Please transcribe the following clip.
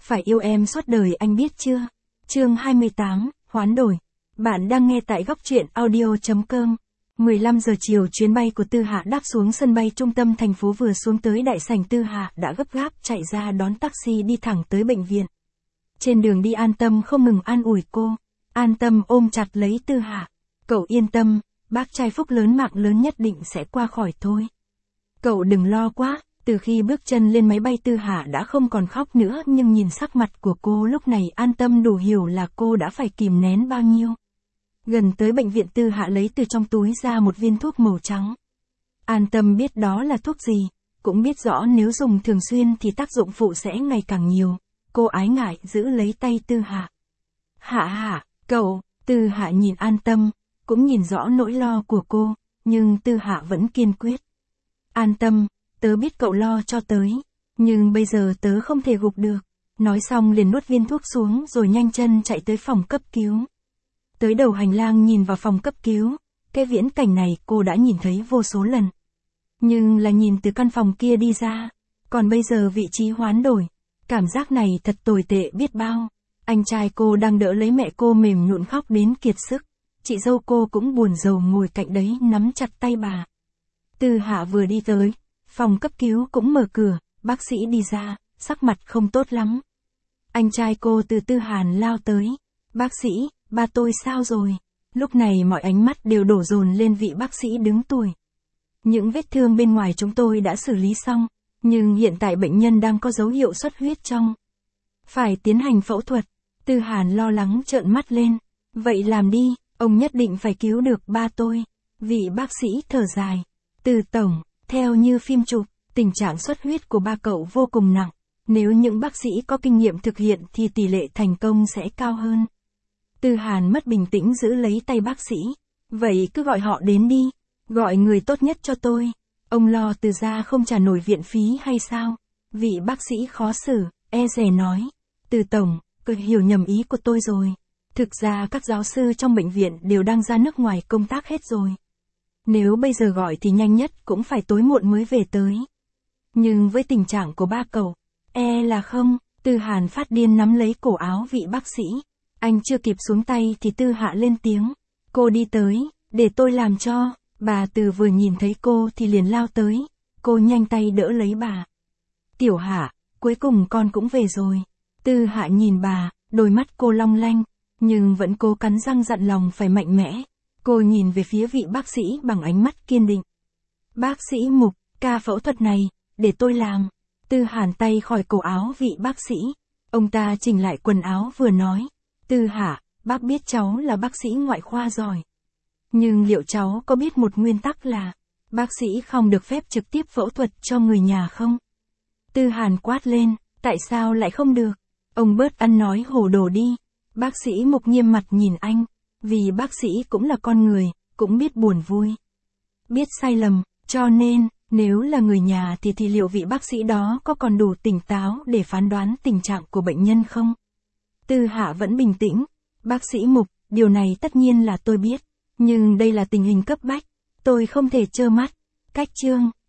phải yêu em suốt đời anh biết chưa? Chương 28, hoán đổi. Bạn đang nghe tại góc truyện audio.com. 15 giờ chiều chuyến bay của Tư Hạ đáp xuống sân bay trung tâm thành phố, vừa xuống tới đại sảnh Tư Hạ đã gấp gáp chạy ra đón taxi đi thẳng tới bệnh viện. Trên đường đi An Tâm không ngừng an ủi cô. An Tâm ôm chặt lấy Tư Hạ. Cậu yên tâm, bác trai phúc lớn mạng lớn nhất định sẽ qua khỏi thôi. Cậu đừng lo quá. Từ khi bước chân lên máy bay Tư Hạ đã không còn khóc nữa, nhưng nhìn sắc mặt của cô lúc này An Tâm đủ hiểu là cô đã phải kìm nén bao nhiêu. Gần tới bệnh viện Tư Hạ lấy từ trong túi ra một viên thuốc màu trắng. An Tâm biết đó là thuốc gì, cũng biết rõ nếu dùng thường xuyên thì tác dụng phụ sẽ ngày càng nhiều. Cô ái ngại giữ lấy tay Tư Hạ. Hạ, cậu, Tư Hạ nhìn An Tâm, cũng nhìn rõ nỗi lo của cô, nhưng Tư Hạ vẫn kiên quyết. An Tâm, tớ biết cậu lo cho tới, nhưng bây giờ tớ không thể gục được. Nói xong liền nuốt viên thuốc xuống rồi nhanh chân chạy tới phòng cấp cứu. Tới đầu hành lang nhìn vào phòng cấp cứu, cái viễn cảnh này cô đã nhìn thấy vô số lần. Nhưng là nhìn từ căn phòng kia đi ra, còn bây giờ vị trí hoán đổi. Cảm giác này thật tồi tệ biết bao. Anh trai cô đang đỡ lấy mẹ cô mềm nhũn khóc đến kiệt sức. Chị dâu cô cũng buồn rầu ngồi cạnh đấy nắm chặt tay bà. Tư Hạ vừa đi tới, phòng cấp cứu cũng mở cửa, bác sĩ đi ra, sắc mặt không tốt lắm. Anh trai cô từ Tư Hàn lao tới. Bác sĩ, ba tôi sao rồi? Lúc này mọi ánh mắt đều đổ dồn lên vị bác sĩ đứng tuổi. Những vết thương bên ngoài chúng tôi đã xử lý xong, nhưng hiện tại bệnh nhân đang có dấu hiệu xuất huyết trong. Phải tiến hành phẫu thuật. Tư Hàn lo lắng trợn mắt lên. Vậy làm đi, ông nhất định phải cứu được ba tôi. Vị bác sĩ thở dài. Từ tổng, theo như phim chụp, tình trạng xuất huyết của ba cậu vô cùng nặng. Nếu những bác sĩ có kinh nghiệm thực hiện thì tỷ lệ thành công sẽ cao hơn. Tư Hàn mất bình tĩnh giữ lấy tay bác sĩ. Vậy cứ gọi họ đến đi. Gọi người tốt nhất cho tôi. Ông lo Từ gia không trả nổi viện phí hay sao? Vị bác sĩ khó xử, e dè nói. Từ tổng, cứ hiểu nhầm ý của tôi rồi. Thực ra các giáo sư trong bệnh viện đều đang ra nước ngoài công tác hết rồi. Nếu bây giờ gọi thì nhanh nhất cũng phải tối muộn mới về tới. Nhưng với tình trạng của ba cậu, e là không. Tư Hàn phát điên nắm lấy cổ áo vị bác sĩ. Anh chưa kịp xuống tay thì Tư Hạ lên tiếng. Cô đi tới, để tôi làm cho. Bà Từ vừa nhìn thấy cô thì liền lao tới. Cô nhanh tay đỡ lấy bà. Tiểu Hạ, cuối cùng con cũng về rồi. Tư Hạ nhìn bà, đôi mắt cô long lanh, nhưng vẫn cố cắn răng dặn lòng phải mạnh mẽ. Cô nhìn về phía vị bác sĩ bằng ánh mắt kiên định. Bác sĩ Mục, ca phẫu thuật này, để tôi làm. Tư Hàn tay khỏi cổ áo vị bác sĩ. Ông ta chỉnh lại quần áo vừa nói. Tư Hạ, bác biết cháu là bác sĩ ngoại khoa giỏi. Nhưng liệu cháu có biết một nguyên tắc là, bác sĩ không được phép trực tiếp phẫu thuật cho người nhà không? Tư Hàn quát lên, tại sao lại không được? Ông bớt ăn nói hổ đồ đi. Bác sĩ Mục nghiêm mặt nhìn anh, vì bác sĩ cũng là con người, cũng biết buồn vui. Biết sai lầm, cho nên, nếu là người nhà thì liệu vị bác sĩ đó có còn đủ tỉnh táo để phán đoán tình trạng của bệnh nhân không? Tư Hạ vẫn bình tĩnh. Bác sĩ Mục, điều này tất nhiên là tôi biết. Nhưng đây là tình hình cấp bách. Tôi không thể trơ mắt. Cách chương.